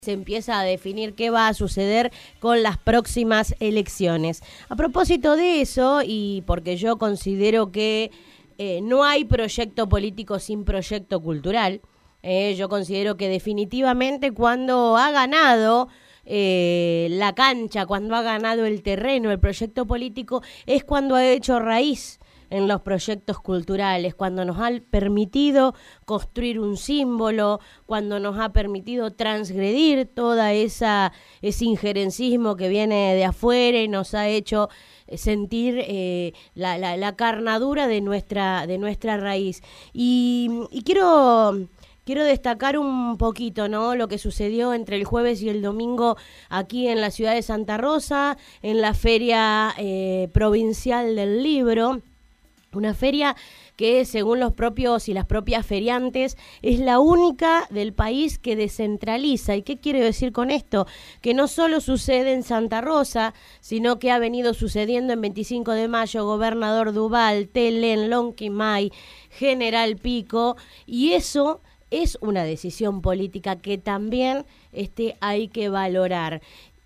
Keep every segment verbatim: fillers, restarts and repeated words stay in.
Se empieza a definir qué va a suceder con las próximas elecciones. A propósito de eso, y porque yo considero que eh, no hay proyecto político sin proyecto cultural, eh, yo considero que definitivamente cuando ha ganado eh, la cancha, cuando ha ganado el terreno, el proyecto político, es cuando ha hecho raíz en los proyectos culturales, cuando nos ha permitido construir un símbolo, cuando nos ha permitido transgredir toda esa ese injerencismo que viene de afuera y nos ha hecho sentir eh, la, la, la carnadura de nuestra de nuestra raíz. Y, y quiero quiero destacar un poquito, ¿no?, lo que sucedió entre el jueves y el domingo aquí en la ciudad de Santa Rosa, en la Feria eh, Provincial del Libro. Una feria que, según los propios y las propias feriantes, es la única del país que descentraliza. ¿Y qué quiero decir con esto? Que no solo sucede en Santa Rosa, sino que ha venido sucediendo en veinticinco de mayo, Gobernador Duval, Telén, Lonquimay, General Pico, y eso es una decisión política que también este, hay que valorar.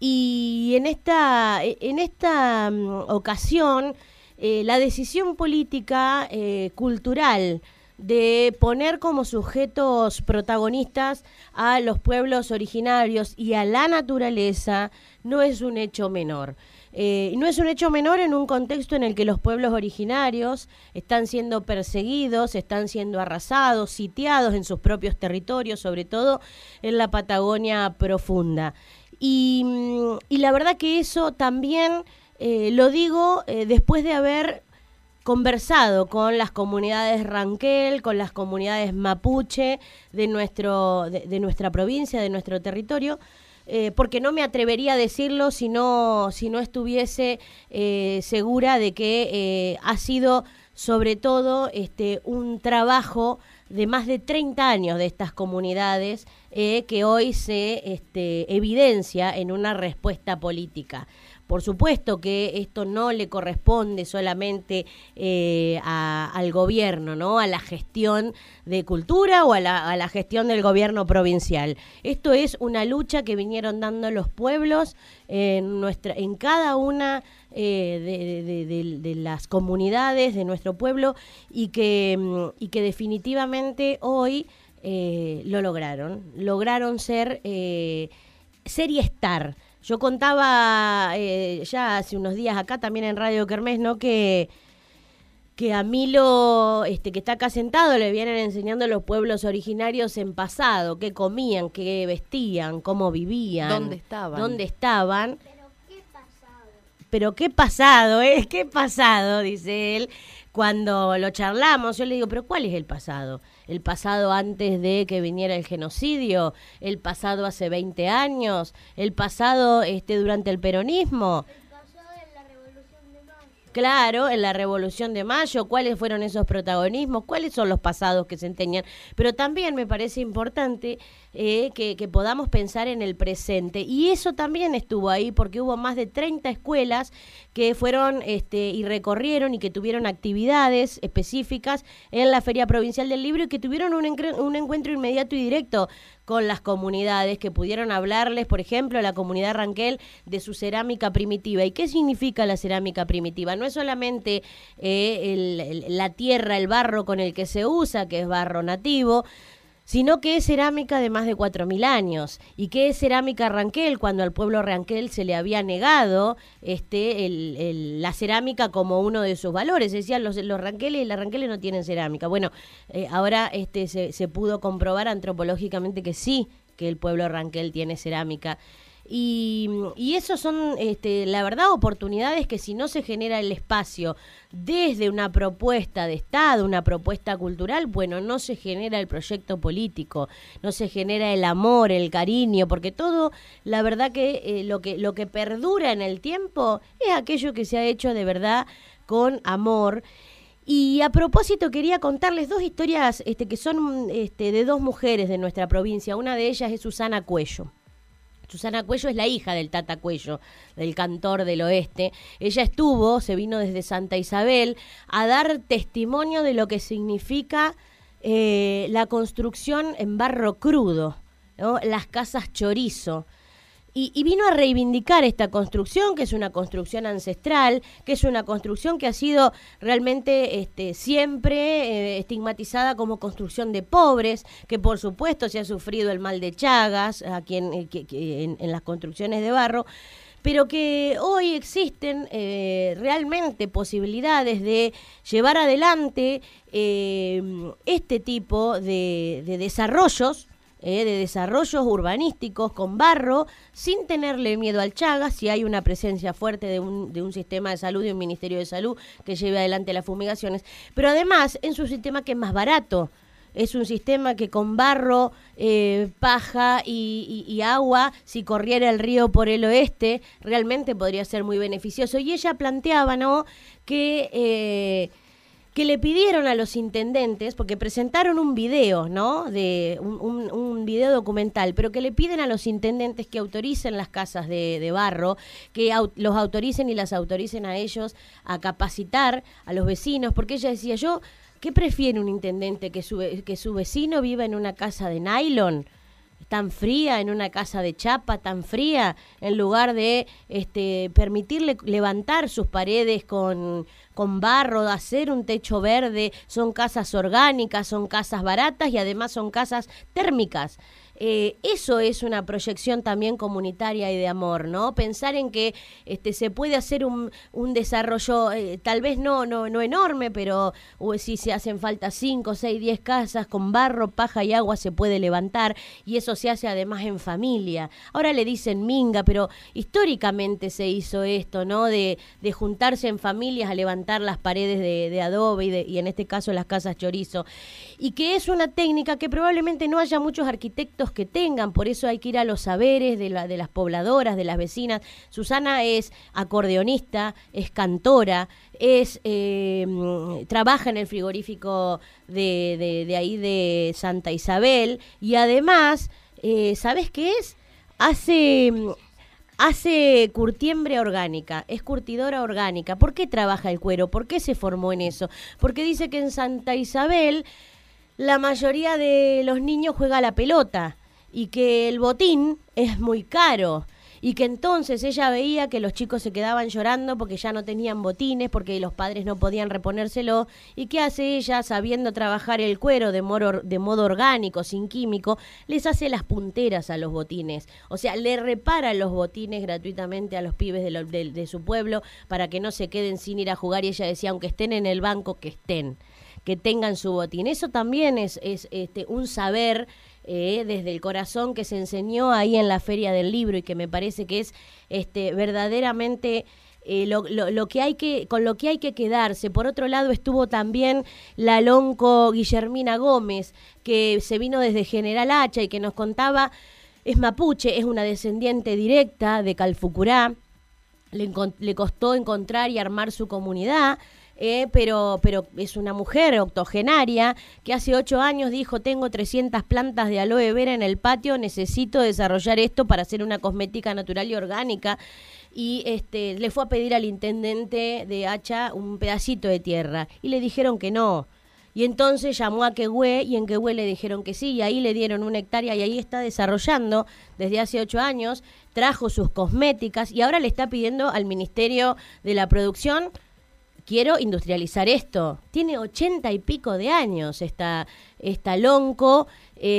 Y en esta, en esta um, ocasión, Eh, la decisión política eh, cultural de poner como sujetos protagonistas a los pueblos originarios y a la naturaleza no es un hecho menor. Eh, no es un hecho menor en un contexto en el que los pueblos originarios están siendo perseguidos, están siendo arrasados, sitiados en sus propios territorios, sobre todo en la Patagonia profunda. Y, y la verdad que eso también Eh, lo digo eh, después de haber conversado con las comunidades Ranquel, con las comunidades mapuche de, nuestro, de, de nuestra provincia, de nuestro territorio, eh, porque no me atrevería a decirlo si no, si no estuviese eh, segura de que eh, ha sido sobre todo este, un trabajo de más de treinta años de estas comunidades eh, que hoy se este, evidencia en una respuesta política. Por supuesto que esto no le corresponde solamente eh, a, al gobierno, ¿no?, a la gestión de cultura o a la, a la gestión del gobierno provincial. Esto es una lucha que vinieron dando los pueblos en, nuestra, en cada una eh, de, de, de, de las comunidades de nuestro pueblo y que, y que definitivamente hoy eh, lo lograron. Lograron ser, eh, ser y estar. Yo contaba eh, ya hace unos días acá también en Radio Kermés, ¿no?, que, que a Milo, este, que está acá sentado, le vienen enseñando los pueblos originarios en pasado, qué comían, qué vestían, cómo vivían. ¿Dónde estaban? ¿Dónde estaban? Pero qué pasado. Pero qué pasado, ¿eh? ¿Qué pasado?, dice él. Cuando lo charlamos, yo le digo, ¿pero cuál es el pasado? ¿El pasado antes de que viniera el genocidio? ¿El pasado hace veinte años? ¿El pasado este, durante el peronismo? El pasado en la Revolución de Mayo. Claro, en la Revolución de Mayo, ¿cuáles fueron esos protagonismos? ¿Cuáles son los pasados que se enseñan? Pero también me parece importante eh, que, que podamos pensar en el presente. Y eso también estuvo ahí porque hubo más de treinta escuelas que fueron este, y recorrieron y que tuvieron actividades específicas en la Feria Provincial del Libro y que tuvieron un, un encuentro inmediato y directo con las comunidades, que pudieron hablarles, por ejemplo, a la comunidad Ranquel de su cerámica primitiva. ¿Y qué significa la cerámica primitiva? No es solamente eh, el, el, la tierra, el barro con el que se usa, que es barro nativo, sino que es cerámica de más de cuatro mil años. ¿Y qué es cerámica Ranquel? Cuando al pueblo Ranquel se le había negado este, el, el, la cerámica como uno de sus valores. Decían, los, los ranqueles y las ranqueles no tienen cerámica. Bueno, eh, ahora este, se, se pudo comprobar antropológicamente que sí, que el pueblo Ranquel tiene cerámica. Y, y eso son, este, la verdad, oportunidades que si no se genera el espacio desde una propuesta de Estado, una propuesta cultural, bueno, no se genera el proyecto político, no se genera el amor, el cariño, porque todo, la verdad que, eh, lo que lo que perdura en el tiempo es aquello que se ha hecho de verdad con amor. Y a propósito quería contarles dos historias este, que son este, de dos mujeres de nuestra provincia. Una de ellas es Susana Cuello. Susana Cuello es la hija del Tata Cuello, del cantor del oeste. Ella estuvo, se vino desde Santa Isabel a dar testimonio de lo que significa eh, la construcción en barro crudo. ¿no? Las casas chorizo. Y, y vino a reivindicar esta construcción, que es una construcción ancestral, que es una construcción que ha sido realmente este, siempre eh, estigmatizada como construcción de pobres, que por supuesto se ha sufrido el mal de Chagas aquí en, que, que en, en las construcciones de barro, pero que hoy existen eh, realmente posibilidades de llevar adelante eh, este tipo de, de desarrollos, Eh, de desarrollos urbanísticos con barro, sin tenerle miedo al Chagas, si hay una presencia fuerte de un, de un sistema de salud, de un ministerio de salud que lleve adelante las fumigaciones, pero además es un sistema que es más barato, es un sistema que con barro, eh, paja y, y, y agua, si corriera el río por el oeste, realmente podría ser muy beneficioso. Y ella planteaba, ¿no?, que... Eh, que le pidieron a los intendentes, porque presentaron un video, ¿no?, de un, un, un video documental, pero que le piden a los intendentes que autoricen las casas de, de barro, que au, los autoricen y las autoricen a ellos a capacitar a los vecinos, porque ella decía, yo, ¿qué prefiere un intendente? ¿Que su, que su vecino viva en una casa de nylon tan fría, en una casa de chapa tan fría, en lugar de este, permitirle levantar sus paredes con, con barro, hacer un techo verde? Son casas orgánicas, son casas baratas y además son casas térmicas. Eh, eso es una proyección también comunitaria y de amor, ¿no? Pensar en que este, se puede hacer un, un desarrollo, eh, tal vez no, no, no enorme, pero o si se hacen falta cinco, seis, diez casas con barro, paja y agua se puede levantar, y eso se hace además en familia. Ahora le dicen minga, pero históricamente se hizo esto, ¿no? De, de juntarse en familias a levantar las paredes de, de adobe y, de, y en este caso las casas chorizo. Y que es una técnica que probablemente no haya muchos arquitectos que tengan, por eso hay que ir a los saberes de, la, de las pobladoras, de las vecinas. Susana es acordeonista, es cantora, es eh, trabaja en el frigorífico de, de, de ahí de Santa Isabel, y además, eh, ¿sabes qué es? Hace... Hace curtiembre orgánica, es curtidora orgánica. ¿Por qué trabaja el cuero? ¿Por qué se formó en eso? Porque dice que en Santa Isabel la mayoría de los niños juega a la pelota y que el botín es muy caro, y que entonces ella veía que los chicos se quedaban llorando porque ya no tenían botines, porque los padres no podían reponérselo. ¿Y qué hace ella? Sabiendo trabajar el cuero de modo, de modo orgánico, sin químico, les hace las punteras a los botines. O sea, le repara los botines gratuitamente a los pibes de, lo, de, de su pueblo para que no se queden sin ir a jugar. Y ella decía, aunque estén en el banco, que estén, que tengan su botín. Eso también es, es este, un saber Eh, desde el corazón que se enseñó ahí en la Feria del Libro, y que me parece que es este, verdaderamente eh, lo, lo, lo que hay que, con lo que hay que quedarse. Por otro lado estuvo también la lonco Guillermina Gómez, que se vino desde General Hacha y que nos contaba, es mapuche, es una descendiente directa de Calfucurá, le, le costó encontrar y armar su comunidad. Eh, pero, pero es una mujer octogenaria que hace ocho años dijo, tengo trescientas plantas de aloe vera en el patio, necesito desarrollar esto para hacer una cosmética natural y orgánica, y este, le fue a pedir al intendente de Hacha un pedacito de tierra y le dijeron que no. Y entonces llamó a Quehue y en Quehue le dijeron que sí, y ahí le dieron una hectárea y ahí está desarrollando desde hace ocho años, trajo sus cosméticas y ahora le está pidiendo al Ministerio de la Producción, quiero industrializar esto. Tiene ochenta y pico de años esta, esta lonco,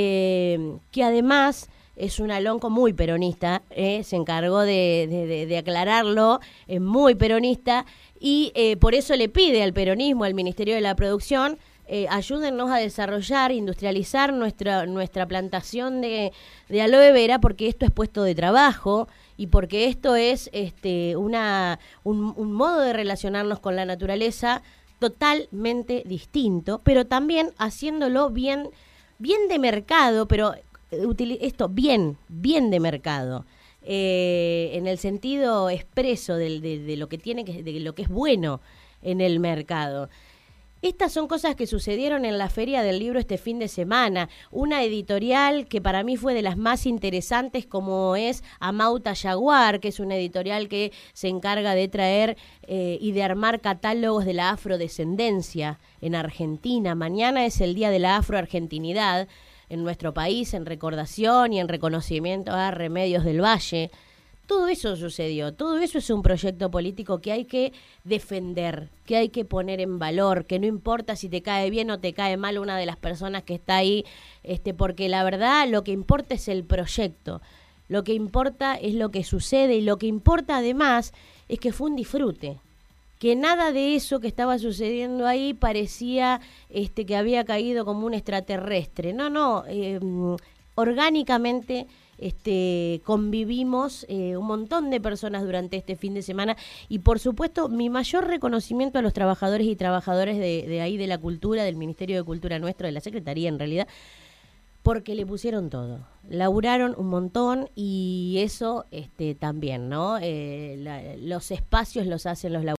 eh, que además es una lonco muy peronista, eh, se encargó de, de, de, de aclararlo, es muy peronista, y eh, por eso le pide al peronismo, al Ministerio de la Producción, eh, ayúdennos a desarrollar, industrializar nuestra, nuestra plantación de, de aloe vera, porque esto es puesto de trabajo, y porque esto es este una un, un modo de relacionarnos con la naturaleza totalmente distinto, pero también haciéndolo bien, bien de mercado, pero esto bien, bien de mercado, eh, en el sentido expreso de, de, de lo que tiene que, de lo que es bueno en el mercado. Estas son cosas que sucedieron en la Feria del Libro este fin de semana. Una editorial que para mí fue de las más interesantes, como es Amauta Jaguar, que es una editorial que se encarga de traer eh, y de armar catálogos de la afrodescendencia en Argentina. Mañana es el Día de la Afroargentinidad. en nuestro país en recordación y en reconocimiento a Remedios del Valle. Todo eso sucedió, todo eso es un proyecto político que hay que defender, que hay que poner en valor, que no importa si te cae bien o te cae mal una de las personas que está ahí, este, porque la verdad lo que importa es el proyecto, lo que importa es lo que sucede y lo que importa además es que fue un disfrute, que nada de eso que estaba sucediendo ahí parecía este, que había caído como un extraterrestre, no, no, eh, orgánicamente Este, convivimos eh, un montón de personas durante este fin de semana y por supuesto mi mayor reconocimiento a los trabajadores y trabajadoras de, de ahí de la cultura, del Ministerio de Cultura nuestro, de la Secretaría en realidad, porque le pusieron todo, laburaron un montón y eso este, también, ¿no? Eh, la, los espacios los hacen los laburantes.